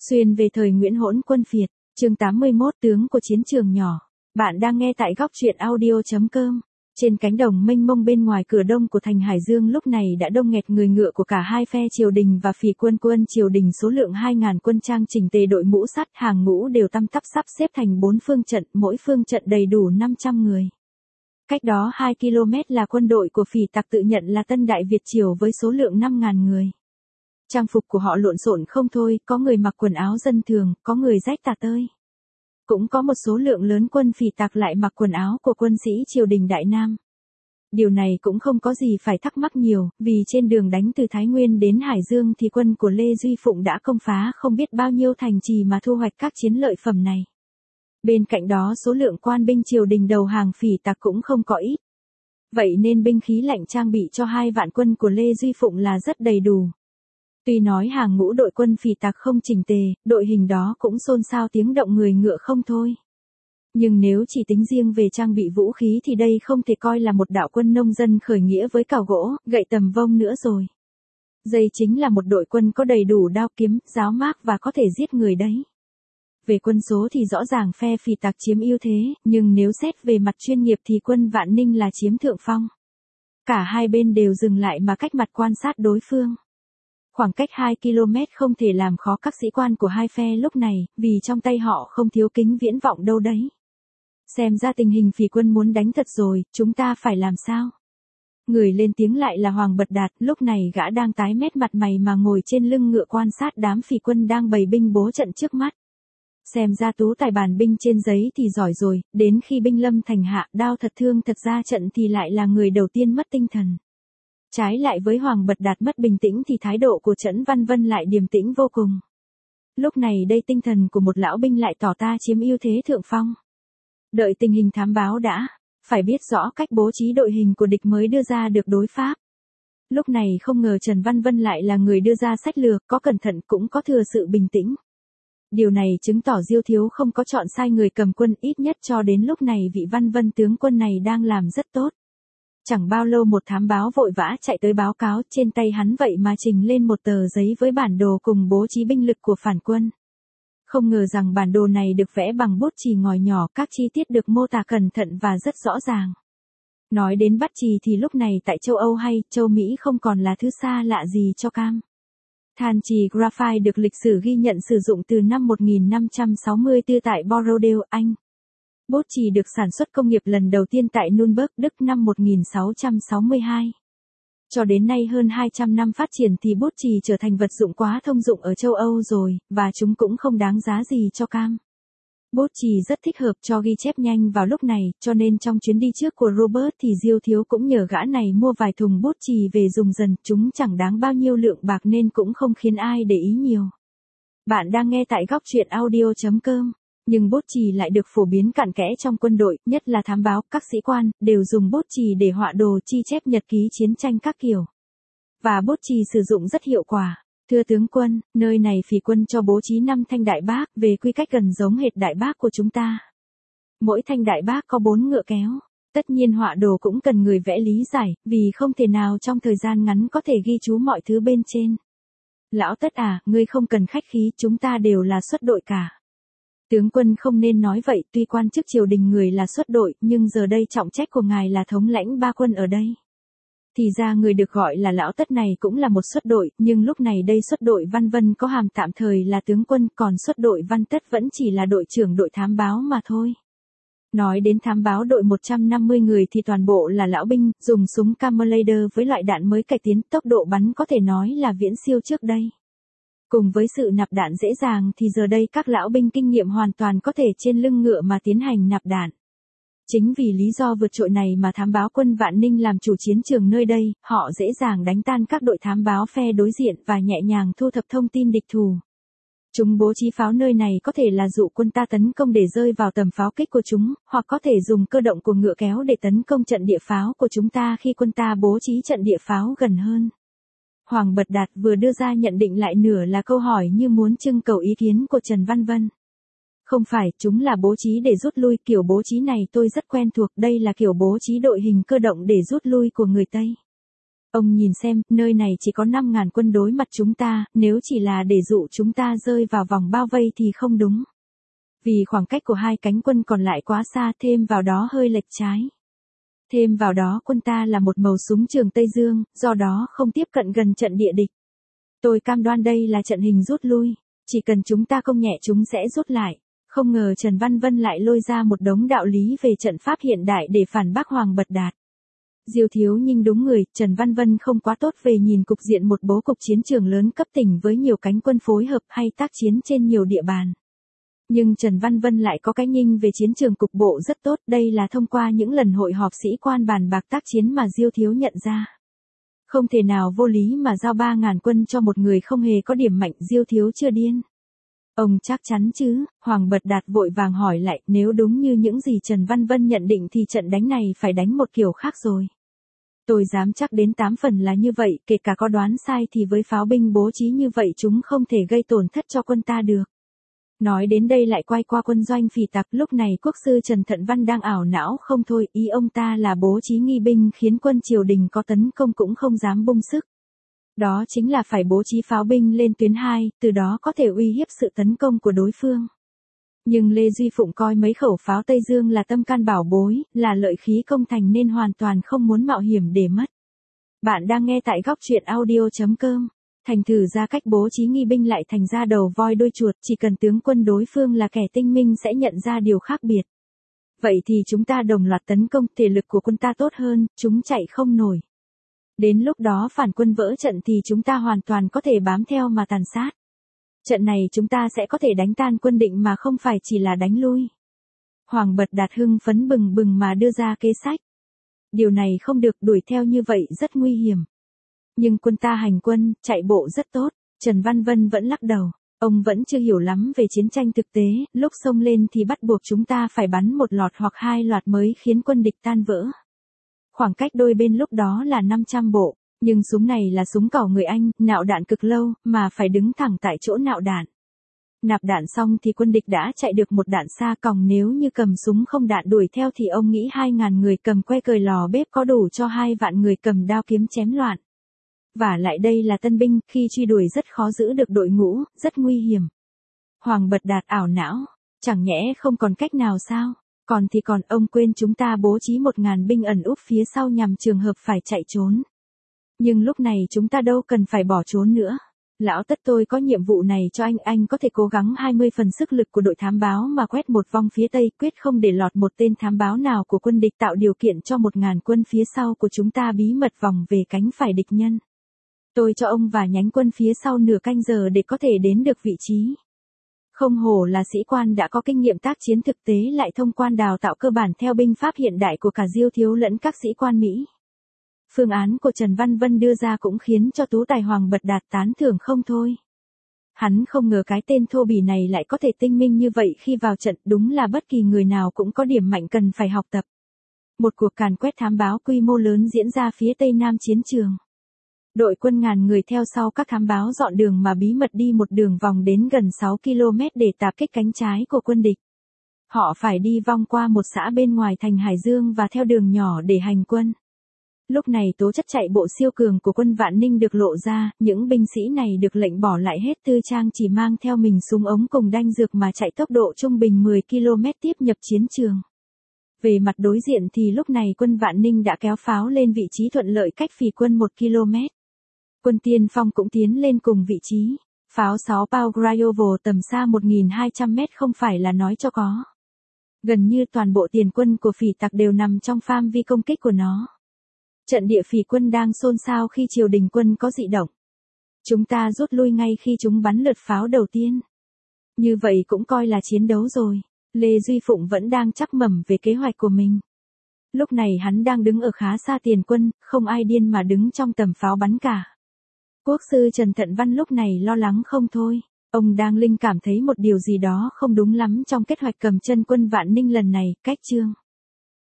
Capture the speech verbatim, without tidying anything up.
Xuyên về thời Nguyễn Hỗn Quân Phiệt, chương tám mươi mốt tướng của chiến trường nhỏ. Bạn đang nghe tại góc truyện audio chấm com. Trên cánh đồng mênh mông bên ngoài cửa đông của thành Hải Dương lúc này đã đông nghẹt người ngựa của cả hai phe triều đình và phỉ quân. Quân triều đình số lượng hai nghìn quân trang chỉnh tề, đội mũ sắt, hàng ngũ đều tăm tắp sắp xếp thành bốn phương trận, mỗi phương trận đầy đủ năm trăm người. Cách đó hai ki lô mét là quân đội của phỉ tặc tự nhận là Tân Đại Việt Triều với số lượng năm nghìn người. Trang phục của họ lộn xộn không thôi, có người mặc quần áo dân thường, có người rách tả tơi. Cũng có một số lượng lớn quân phỉ tặc lại mặc quần áo của quân sĩ triều đình Đại Nam. Điều này cũng không có gì phải thắc mắc nhiều, vì trên đường đánh từ Thái Nguyên đến Hải Dương thì quân của Lê Duy Phụng đã công phá không biết bao nhiêu thành trì mà thu hoạch các chiến lợi phẩm này. Bên cạnh đó số lượng quan binh triều đình đầu hàng phỉ tặc cũng không có ít. Vậy nên binh khí lạnh trang bị cho hai vạn quân của Lê Duy Phụng là rất đầy đủ. Tuy nói hàng ngũ đội quân phỉ tặc không chỉnh tề, đội hình đó cũng xôn xao tiếng động người ngựa không thôi. Nhưng nếu chỉ tính riêng về trang bị vũ khí thì đây không thể coi là một đạo quân nông dân khởi nghĩa với cào gỗ, gậy tầm vông nữa rồi. Đây chính là một đội quân có đầy đủ đao kiếm, giáo mác và có thể giết người đấy. Về quân số thì rõ ràng phe phỉ tặc chiếm ưu thế, nhưng nếu xét về mặt chuyên nghiệp thì quân Vạn Ninh là chiếm thượng phong. Cả hai bên đều dừng lại mà cách mặt quan sát đối phương. Khoảng cách hai ki lô mét không thể làm khó các sĩ quan của hai phe lúc này, vì trong tay họ không thiếu kính viễn vọng đâu đấy. Xem ra tình hình phỉ quân muốn đánh thật rồi, chúng ta phải làm sao? Người lên tiếng lại là Hoàng Bật Đạt, lúc này gã đang tái mét mặt mày mà ngồi trên lưng ngựa quan sát đám phỉ quân đang bày binh bố trận trước mắt. Xem ra tú tài bàn binh trên giấy thì giỏi rồi, đến khi binh lâm thành hạ, đao thật thương thật ra trận thì lại là người đầu tiên mất tinh thần. Trái lại với Hoàng Bật Đạt mất bình tĩnh thì thái độ của Trấn Văn Vân lại điềm tĩnh vô cùng. Lúc này đây tinh thần của một lão binh lại tỏ ta chiếm ưu thế thượng phong. Đợi tình hình thám báo đã, phải biết rõ cách bố trí đội hình của địch mới đưa ra được đối pháp. Lúc này không ngờ Trần Văn Vân lại là người đưa ra sách lược, có cẩn thận cũng có thừa sự bình tĩnh. Điều này chứng tỏ Diêu Thiếu không có chọn sai người cầm quân, ít nhất cho đến lúc này vị Văn Vân tướng quân này đang làm rất tốt. Chẳng bao lâu một thám báo vội vã chạy tới báo cáo, trên tay hắn vậy mà trình lên một tờ giấy với bản đồ cùng bố trí binh lực của phản quân. Không ngờ rằng bản đồ này được vẽ bằng bút chì ngòi nhỏ, các chi tiết được mô tả cẩn thận và rất rõ ràng. Nói đến bắt chì thì lúc này tại châu Âu hay châu Mỹ không còn là thứ xa lạ gì cho Cam. Than chì graphite được lịch sử ghi nhận sử dụng từ năm một nghìn năm trăm sáu mươi tư tại Bordeaux, Anh. Bút chì được sản xuất công nghiệp lần đầu tiên tại Nürnberg, Đức năm một nghìn sáu trăm sáu mươi hai. Cho đến nay hơn hai trăm năm phát triển thì bút chì trở thành vật dụng quá thông dụng ở châu Âu rồi, và chúng cũng không đáng giá gì cho Cam. Bút chì rất thích hợp cho ghi chép nhanh vào lúc này, cho nên trong chuyến đi trước của Robert thì Diêu Thiếu cũng nhờ gã này mua vài thùng bút chì về dùng dần, chúng chẳng đáng bao nhiêu lượng bạc nên cũng không khiến ai để ý nhiều. Bạn đang nghe tại góc truyện audio chấm com. Nhưng bút chì lại được phổ biến cặn kẽ trong quân đội, nhất là thám báo, các sĩ quan, đều dùng bút chì để họa đồ chi chép nhật ký chiến tranh các kiểu. Và bút chì sử dụng rất hiệu quả. Thưa tướng quân, nơi này phỉ quân cho bố trí năm thanh đại bác, về quy cách gần giống hệt đại bác của chúng ta. Mỗi thanh đại bác có bốn ngựa kéo. Tất nhiên họa đồ cũng cần người vẽ lý giải, vì không thể nào trong thời gian ngắn có thể ghi chú mọi thứ bên trên. Lão Tất à, ngươi không cần khách khí, chúng ta đều là xuất đội cả. Tướng quân không nên nói vậy, tuy quan chức triều đình người là xuất đội, nhưng giờ đây trọng trách của ngài là thống lãnh ba quân ở đây. Thì ra người được gọi là Lão Tất này cũng là một xuất đội, nhưng lúc này đây xuất đội Văn Vân có hàm tạm thời là tướng quân, còn xuất đội Văn Tất vẫn chỉ là đội trưởng đội thám báo mà thôi. Nói đến thám báo đội một trăm năm mươi người thì toàn bộ là lão binh, dùng súng Camerlader với loại đạn mới cải tiến, tốc độ bắn có thể nói là viễn siêu trước đây. Cùng với sự nạp đạn dễ dàng thì giờ đây các lão binh kinh nghiệm hoàn toàn có thể trên lưng ngựa mà tiến hành nạp đạn. Chính vì lý do vượt trội này mà thám báo quân Vạn Ninh làm chủ chiến trường nơi đây, họ dễ dàng đánh tan các đội thám báo phe đối diện và nhẹ nhàng thu thập thông tin địch thủ. Chúng bố trí pháo nơi này có thể là dụ quân ta tấn công để rơi vào tầm pháo kích của chúng, hoặc có thể dùng cơ động của ngựa kéo để tấn công trận địa pháo của chúng ta khi quân ta bố trí trận địa pháo gần hơn. Hoàng Bật Đạt vừa đưa ra nhận định lại nửa là câu hỏi như muốn trưng cầu ý kiến của Trần Văn Vân. Không phải, chúng là bố trí để rút lui, kiểu bố trí này tôi rất quen thuộc, đây là kiểu bố trí đội hình cơ động để rút lui của người Tây. Ông nhìn xem, nơi này chỉ có năm ngàn quân đối mặt chúng ta, nếu chỉ là để dụ chúng ta rơi vào vòng bao vây thì không đúng. Vì khoảng cách của hai cánh quân còn lại quá xa, thêm vào đó hơi lệch trái. Thêm vào đó quân ta là một màu súng trường Tây Dương, do đó không tiếp cận gần trận địa địch. Tôi cam đoan đây là trận hình rút lui, chỉ cần chúng ta công nhẹ chúng sẽ rút lại. Không ngờ Trần Văn Vân lại lôi ra một đống đạo lý về trận pháp hiện đại để phản bác Hoàng Bật Đạt. Diêu Thiếu Nhinh đúng người, Trần Văn Vân không quá tốt về nhìn cục diện một bố cục chiến trường lớn cấp tỉnh với nhiều cánh quân phối hợp hay tác chiến trên nhiều địa bàn. Nhưng Trần Văn Vân lại có cái nhìn về chiến trường cục bộ rất tốt, đây là thông qua những lần hội họp sĩ quan bàn bạc tác chiến mà Diêu Thiếu nhận ra. Không thể nào vô lý mà giao ba ngàn quân cho một người không hề có điểm mạnh, Diêu Thiếu chưa điên. Ông chắc chắn chứ? Hoàng Bật Đạt vội vàng hỏi lại, nếu đúng như những gì Trần Văn Vân nhận định thì trận đánh này phải đánh một kiểu khác rồi. Tôi dám chắc đến tám phần là như vậy, kể cả có đoán sai thì với pháo binh bố trí như vậy chúng không thể gây tổn thất cho quân ta được. Nói đến đây lại quay qua quân doanh phỉ tặc, lúc này quốc sư Trần Thận Văn đang ảo não không thôi, ý ông ta là bố trí nghi binh khiến quân triều đình có tấn công cũng không dám bung sức. Đó chính là phải bố trí pháo binh lên tuyến hai, từ đó có thể uy hiếp sự tấn công của đối phương. Nhưng Lê Duy Phụng coi mấy khẩu pháo Tây Dương là tâm can bảo bối, là lợi khí công thành nên hoàn toàn không muốn mạo hiểm để mất. Bạn đang nghe tại góc truyện audio chấm com. Thành thử ra cách bố trí nghi binh lại thành ra đầu voi đuôi chuột, chỉ cần tướng quân đối phương là kẻ tinh minh sẽ nhận ra điều khác biệt. Vậy thì chúng ta đồng loạt tấn công, thể lực của quân ta tốt hơn, chúng chạy không nổi. Đến lúc đó phản quân vỡ trận thì chúng ta hoàn toàn có thể bám theo mà tàn sát. Trận này chúng ta sẽ có thể đánh tan quân Định mà không phải chỉ là đánh lui. Hoàng Bật Đạt hưng phấn bừng bừng mà đưa ra kế sách. Điều này không được, đuổi theo như vậy rất nguy hiểm. Nhưng quân ta hành quân, chạy bộ rất tốt, Trần Văn Vân vẫn lắc đầu. Ông vẫn chưa hiểu lắm về chiến tranh thực tế, lúc xông lên thì bắt buộc chúng ta phải bắn một loạt hoặc hai loạt mới khiến quân địch tan vỡ. Khoảng cách đôi bên lúc đó là năm trăm bộ, nhưng súng này là súng cỏ người Anh, nạo đạn cực lâu, mà phải đứng thẳng tại chỗ nạo đạn. Nạp đạn xong thì quân địch đã chạy được một đạn xa còng, nếu như cầm súng không đạn đuổi theo thì ông nghĩ hai ngàn người cầm que cời lò bếp có đủ cho hai vạn người cầm đao kiếm chém loạn. Và lại đây là tân binh, khi truy đuổi rất khó giữ được đội ngũ, rất nguy hiểm. Hoàng Bật Đạt ảo não, chẳng nhẽ không còn cách nào sao? Còn thì còn, ông quên chúng ta bố trí một ngàn binh ẩn úp phía sau nhằm trường hợp phải chạy trốn. Nhưng lúc này chúng ta đâu cần phải bỏ trốn nữa. Lão Tất tôi có nhiệm vụ này cho anh, anh có thể cố gắng hai mươi phần sức lực của đội thám báo mà quét một vòng phía Tây, quyết không để lọt một tên thám báo nào của quân địch, tạo điều kiện cho một ngàn quân phía sau của chúng ta bí mật vòng về cánh phải địch nhân. Tôi cho ông và nhánh quân phía sau nửa canh giờ để có thể đến được vị trí. Không hổ là sĩ quan đã có kinh nghiệm tác chiến thực tế, lại thông quan đào tạo cơ bản theo binh pháp hiện đại của cả Diêu Thiếu lẫn các sĩ quan Mỹ. Phương án của Trần Văn Vân đưa ra cũng khiến cho tú tài Hoàng Bật Đạt tán thưởng không thôi. Hắn không ngờ cái tên thô bỉ này lại có thể tinh minh như vậy khi vào trận, đúng là bất kỳ người nào cũng có điểm mạnh cần phải học tập. Một cuộc càn quét thám báo quy mô lớn diễn ra phía tây nam chiến trường. Đội quân ngàn người theo sau các thám báo dọn đường mà bí mật đi một đường vòng đến gần sáu ki lô mét để tạp kích cánh trái của quân địch. Họ phải đi vòng qua một xã bên ngoài thành Hải Dương và theo đường nhỏ để hành quân. Lúc này tố chất chạy bộ siêu cường của quân Vạn Ninh được lộ ra, những binh sĩ này được lệnh bỏ lại hết tư trang, chỉ mang theo mình súng ống cùng đanh dược mà chạy tốc độ trung bình mười ki lô mét tiếp nhập chiến trường. Về mặt đối diện thì lúc này quân Vạn Ninh đã kéo pháo lên vị trí thuận lợi cách phỉ quân một ki lô mét. Quân tiên phong cũng tiến lên cùng vị trí. Pháo sáu pound Gryovo tầm xa một nghìn hai trăm mét không phải là nói cho có. Gần như toàn bộ tiền quân của phỉ tặc đều nằm trong phạm vi công kích của nó. Trận địa phỉ quân đang xôn xao khi triều đình quân có dị động. Chúng ta rút lui ngay khi chúng bắn lượt pháo đầu tiên. Như vậy cũng coi là chiến đấu rồi. Lê Duy Phụng vẫn đang chắc mẩm về kế hoạch của mình. Lúc này hắn đang đứng ở khá xa tiền quân, không ai điên mà đứng trong tầm pháo bắn cả. Quốc sư Trần Thận Văn lúc này lo lắng không thôi. Ông đang linh cảm thấy một điều gì đó không đúng lắm trong kế hoạch cầm chân quân Vạn Ninh lần này, cách chương.